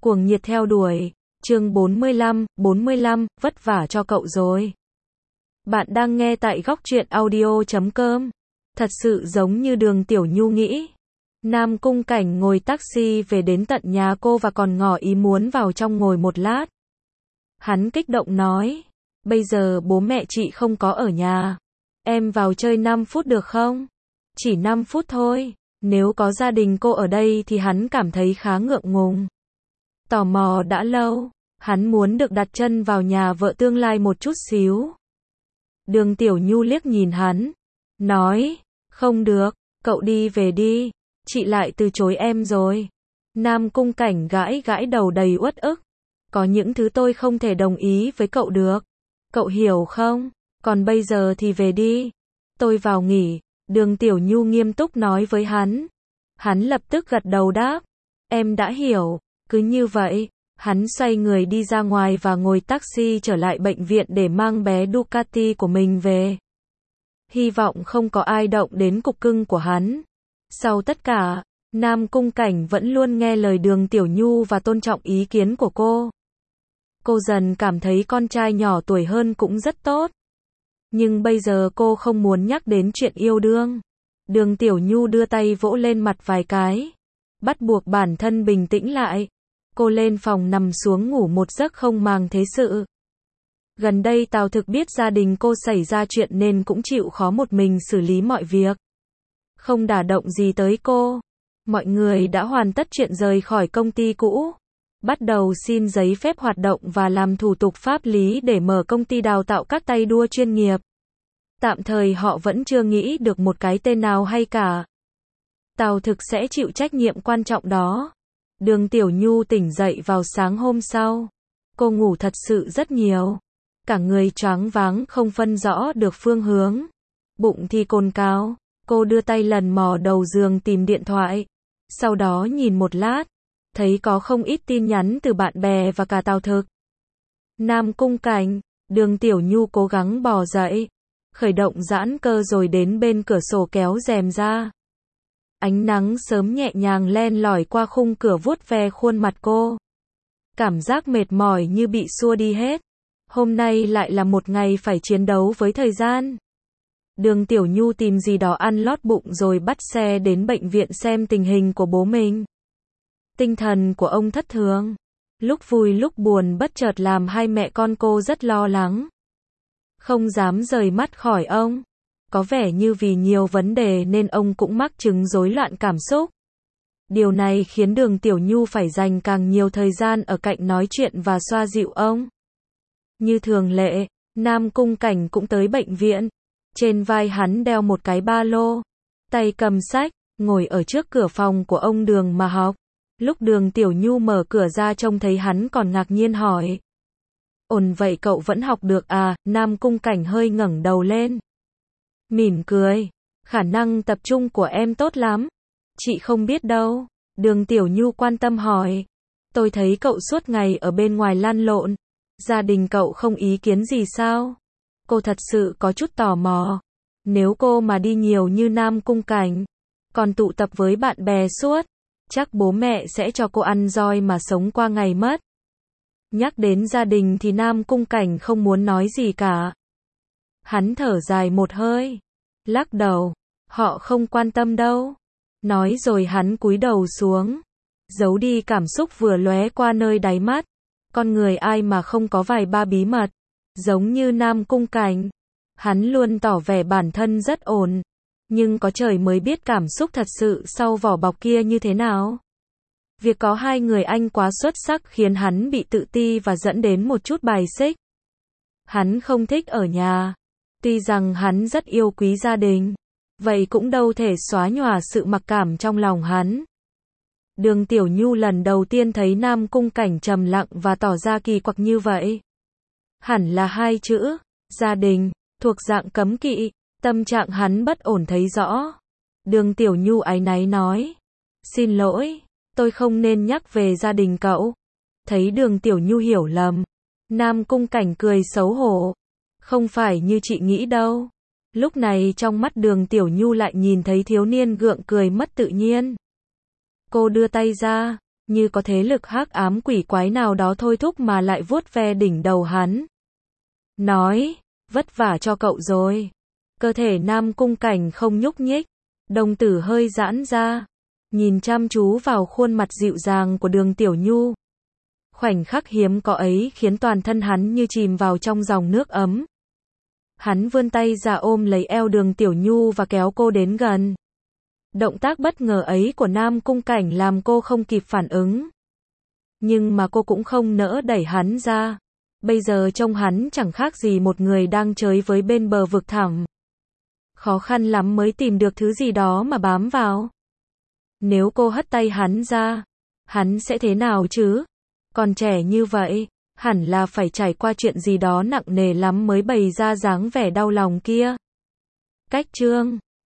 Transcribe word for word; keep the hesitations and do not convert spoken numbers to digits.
Cuồng nhiệt theo đuổi. Chương bốn mươi lăm, bốn mươi lăm, vất vả cho cậu rồi. Bạn đang nghe tại góc truyện audio chấm com. Thật sự giống như Đường Tiểu Nhu nghĩ. Nam Cung Cảnh ngồi taxi về đến tận nhà cô và còn ngỏ ý muốn vào trong ngồi một lát. Hắn kích động nói, bây giờ bố mẹ chị không có ở nhà. Em vào chơi năm phút được không? Chỉ năm phút thôi. Nếu có gia đình cô ở đây thì hắn cảm thấy khá ngượng ngùng. Tò mò đã lâu, hắn muốn được đặt chân vào nhà vợ tương lai một chút xíu. Đường Tiểu Nhu liếc nhìn hắn, nói, không được, cậu đi về đi, chị lại từ chối em rồi. Nam Cung Cảnh gãi gãi đầu đầy uất ức, có những thứ tôi không thể đồng ý với cậu được, cậu hiểu không, còn bây giờ thì về đi, tôi vào nghỉ. Đường Tiểu Nhu nghiêm túc nói với hắn. Hắn lập tức gật đầu đáp, em đã hiểu. Cứ như vậy, hắn xoay người đi ra ngoài và ngồi taxi trở lại bệnh viện để mang bé Ducati của mình về. Hy vọng không có ai động đến cục cưng của hắn. Sau tất cả, Nam Cung Cảnh vẫn luôn nghe lời Đường Tiểu Nhu và tôn trọng ý kiến của cô. Cô dần cảm thấy con trai nhỏ tuổi hơn cũng rất tốt. Nhưng bây giờ cô không muốn nhắc đến chuyện yêu đương. Đường Tiểu Nhu đưa tay vỗ lên mặt vài cái, bắt buộc bản thân bình tĩnh lại. Cô lên phòng nằm xuống ngủ một giấc không màng thế sự. Gần đây Tào Thực biết gia đình cô xảy ra chuyện nên cũng chịu khó một mình xử lý mọi việc. Không đả động gì tới cô. Mọi người đã hoàn tất chuyện rời khỏi công ty cũ. Bắt đầu xin giấy phép hoạt động và làm thủ tục pháp lý để mở công ty đào tạo các tay đua chuyên nghiệp. Tạm thời họ vẫn chưa nghĩ được một cái tên nào hay cả. Tào Thực sẽ chịu trách nhiệm quan trọng đó. Đường Tiểu Nhu tỉnh dậy vào sáng hôm sau. Cô ngủ thật sự rất nhiều. Cả người choáng váng không phân rõ được phương hướng. Bụng thì cồn cào. Cô đưa tay lần mò đầu giường tìm điện thoại. Sau đó nhìn một lát. Thấy có không ít tin nhắn từ bạn bè và cả Tào Thực. Nam Cung Cảnh. Đường Tiểu Nhu cố gắng bò dậy. Khởi động giãn cơ rồi đến bên cửa sổ kéo rèm ra. Ánh nắng sớm nhẹ nhàng len lỏi qua khung cửa vuốt ve khuôn mặt cô. Cảm giác mệt mỏi như bị xua đi hết. Hôm nay lại là một ngày phải chiến đấu với thời gian. Đường Tiểu Nhu tìm gì đó ăn lót bụng rồi bắt xe đến bệnh viện xem tình hình của bố mình. Tinh thần của ông thất thường. Lúc vui lúc buồn bất chợt làm hai mẹ con cô rất lo lắng. Không dám rời mắt khỏi ông. Có vẻ như vì nhiều vấn đề nên ông cũng mắc chứng rối loạn cảm xúc. Điều này khiến Đường Tiểu Nhu phải dành càng nhiều thời gian ở cạnh nói chuyện và xoa dịu ông. Như thường lệ, Nam Cung Cảnh cũng tới bệnh viện. Trên vai hắn đeo một cái ba lô. Tay cầm sách, ngồi ở trước cửa phòng của ông Đường mà học. Lúc Đường Tiểu Nhu mở cửa ra trông thấy hắn còn ngạc nhiên hỏi. Ổn vậy cậu vẫn học được à? Nam Cung Cảnh hơi ngẩng đầu lên. Mỉm cười. Khả năng tập trung của em tốt lắm. Chị không biết đâu. Đường Tiểu Nhu quan tâm hỏi. Tôi thấy cậu suốt ngày ở bên ngoài lăn lộn. Gia đình cậu không ý kiến gì sao? Cô thật sự có chút tò mò. Nếu cô mà đi nhiều như Nam Cung Cảnh, còn tụ tập với bạn bè suốt, chắc bố mẹ sẽ cho cô ăn roi mà sống qua ngày mất. Nhắc đến gia đình thì Nam Cung Cảnh không muốn nói gì cả. Hắn thở dài một hơi, lắc đầu, họ không quan tâm đâu. Nói rồi hắn cúi đầu xuống, giấu đi cảm xúc vừa lóe qua nơi đáy mắt. Con người ai mà không có vài ba bí mật, giống như Nam Cung Cảnh. Hắn luôn tỏ vẻ bản thân rất ổn, nhưng có trời mới biết cảm xúc thật sự sau vỏ bọc kia như thế nào. Việc có hai người anh quá xuất sắc khiến hắn bị tự ti và dẫn đến một chút bài xích. Hắn không thích ở nhà. Tuy rằng hắn rất yêu quý gia đình, vậy cũng đâu thể xóa nhòa sự mặc cảm trong lòng hắn. Đường Tiểu Nhu lần đầu tiên thấy Nam Cung Cảnh trầm lặng và tỏ ra kỳ quặc như vậy. Hẳn là hai chữ, gia đình, thuộc dạng cấm kỵ, tâm trạng hắn bất ổn thấy rõ. Đường Tiểu Nhu áy náy nói, xin lỗi, tôi không nên nhắc về gia đình cậu. Thấy Đường Tiểu Nhu hiểu lầm, Nam Cung Cảnh cười xấu hổ. Không phải như chị nghĩ đâu. Lúc này trong mắt Đường Tiểu Nhu lại nhìn thấy thiếu niên gượng cười mất tự nhiên. Cô đưa tay ra, như có thế lực hắc ám quỷ quái nào đó thôi thúc mà lại vuốt ve đỉnh đầu hắn. Nói, vất vả cho cậu rồi. Cơ thể Nam Cung Cảnh không nhúc nhích, đồng tử hơi giãn ra, nhìn chăm chú vào khuôn mặt dịu dàng của Đường Tiểu Nhu. Khoảnh khắc hiếm có ấy khiến toàn thân hắn như chìm vào trong dòng nước ấm. Hắn vươn tay ra ôm lấy eo Đường Tiểu Nhu và kéo cô đến gần. Động tác bất ngờ ấy của Nam Cung Cảnh làm cô không kịp phản ứng. Nhưng mà cô cũng không nỡ đẩy hắn ra. Bây giờ trông hắn chẳng khác gì một người đang chơi với bên bờ vực thẳm. Khó khăn lắm mới tìm được thứ gì đó mà bám vào. Nếu cô hất tay hắn ra, hắn sẽ thế nào chứ? Còn trẻ như vậy, hẳn là phải trải qua chuyện gì đó nặng nề lắm mới bày ra dáng vẻ đau lòng kia. Cách chương